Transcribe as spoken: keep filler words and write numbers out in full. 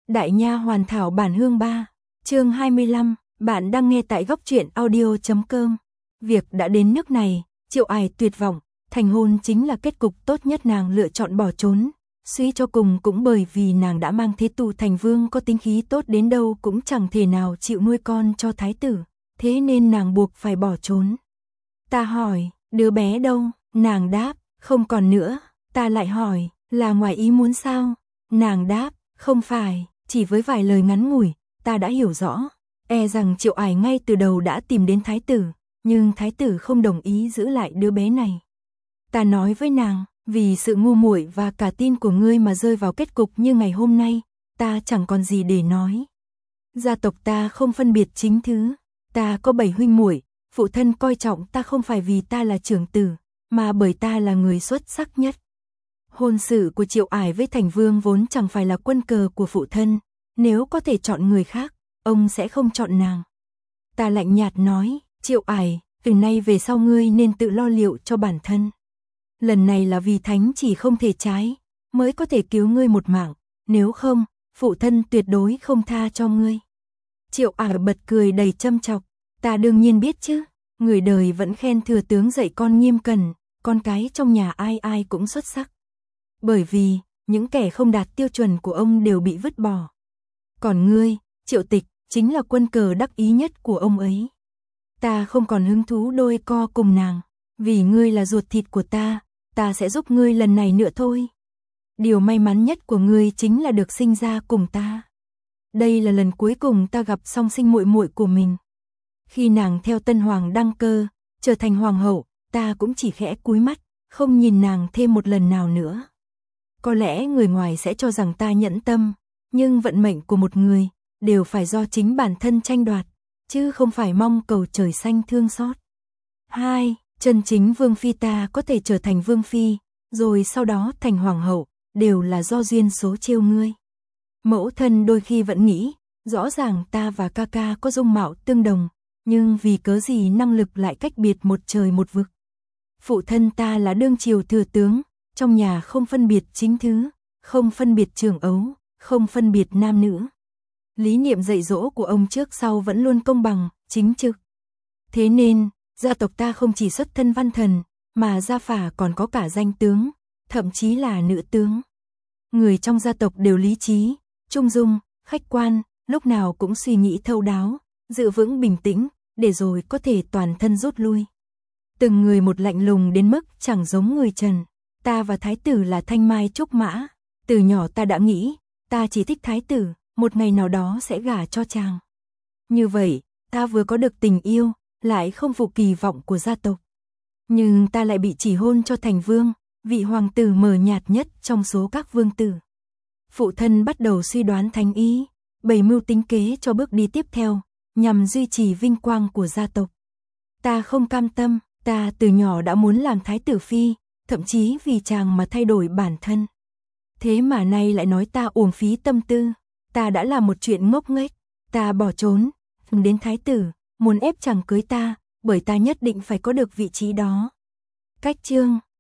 Đại nha hoàn thảo bản hương ba, chương hai mươi lăm, bạn đang nghe tại góc truyện audio chấm com. Việc đã đến nước này, Triệu Ải tuyệt vọng, thành hôn chính là kết cục tốt nhất, nàng lựa chọn bỏ trốn. Suy cho cùng cũng bởi vì nàng đã mang thế tù thành vương có tính khí tốt đến đâu cũng chẳng thể nào chịu nuôi con cho thái tử, thế nên nàng buộc phải bỏ trốn. Ta hỏi, đứa bé đâu? Nàng đáp, không còn nữa. Ta lại hỏi, là ngoài ý muốn sao? Nàng đáp, không phải. Chỉ với vài lời ngắn ngủi, ta đã hiểu rõ. E rằng Triệu Ải ngay từ đầu đã tìm đến thái tử, nhưng thái tử không đồng ý giữ lại đứa bé này. Ta nói với nàng, vì sự ngu muội và cả tin của ngươi mà rơi vào kết cục như ngày hôm nay, ta chẳng còn gì để nói. Gia tộc ta không phân biệt chính thứ, ta có bảy huynh muội, phụ thân coi trọng ta không phải vì ta là trưởng tử, mà bởi ta là người xuất sắc nhất. Hôn sự của Triệu Ải với thành vương vốn chẳng phải là quân cờ của phụ thân, nếu có thể chọn người khác, ông sẽ không chọn nàng. Ta lạnh nhạt nói, Triệu Ải, từ nay về sau ngươi nên tự lo liệu cho bản thân. Lần này là vì thánh chỉ không thể trái, mới có thể cứu ngươi một mạng, nếu không, phụ thân tuyệt đối không tha cho ngươi. Triệu Ải bật cười đầy châm chọc, ta đương nhiên biết chứ, người đời vẫn khen thừa tướng dạy con nghiêm cẩn, con cái trong nhà ai ai cũng xuất sắc. Bởi vì, những kẻ không đạt tiêu chuẩn của ông đều bị vứt bỏ. Còn ngươi, Triệu Tịch, chính là quân cờ đắc ý nhất của ông ấy. Ta không còn hứng thú đôi co cùng nàng, vì ngươi là ruột thịt của ta, ta sẽ giúp ngươi lần này nữa thôi. Điều may mắn nhất của ngươi chính là được sinh ra cùng ta. Đây là lần cuối cùng ta gặp song sinh muội muội của mình. Khi nàng theo Tân Hoàng đăng cơ, trở thành hoàng hậu, ta cũng chỉ khẽ cúi mắt, không nhìn nàng thêm một lần nào nữa. Có lẽ người ngoài sẽ cho rằng ta nhẫn tâm, nhưng vận mệnh của một người đều phải do chính bản thân tranh đoạt, chứ không phải mong cầu trời xanh thương xót. Hai, chân chính vương phi ta có thể trở thành vương phi, rồi sau đó thành hoàng hậu, đều là do duyên số trêu ngươi. Mẫu thân đôi khi vẫn nghĩ, rõ ràng ta và ca ca có dung mạo tương đồng, nhưng vì cớ gì năng lực lại cách biệt một trời một vực. Phụ thân ta là đương triều thừa tướng, trong nhà không phân biệt chính thứ, không phân biệt trưởng ấu, không phân biệt nam nữ. Lý niệm dạy dỗ của ông trước sau vẫn luôn công bằng, chính trực. Thế nên, gia tộc ta không chỉ xuất thân văn thần, mà gia phả còn có cả danh tướng, thậm chí là nữ tướng. Người trong gia tộc đều lý trí, trung dung, khách quan, lúc nào cũng suy nghĩ thấu đáo, giữ vững bình tĩnh, để rồi có thể toàn thân rút lui. Từng người một lạnh lùng đến mức chẳng giống người Trần. Ta và thái tử là thanh mai trúc mã, từ nhỏ ta đã nghĩ, ta chỉ thích thái tử, một ngày nào đó sẽ gả cho chàng. Như vậy, ta vừa có được tình yêu, lại không phụ kỳ vọng của gia tộc. Nhưng ta lại bị chỉ hôn cho thành vương, vị hoàng tử mờ nhạt nhất trong số các vương tử. Phụ thân bắt đầu suy đoán thánh ý, bày mưu tính kế cho bước đi tiếp theo, nhằm duy trì vinh quang của gia tộc. Ta không cam tâm, ta từ nhỏ đã muốn làm thái tử phi, thậm chí vì chàng mà thay đổi bản thân. Thế mà nay lại nói ta uổng phí tâm tư, ta đã làm một chuyện ngốc nghếch, ta bỏ trốn, đến thái tử, muốn ép chàng cưới ta, bởi ta nhất định phải có được vị trí đó. Cách chương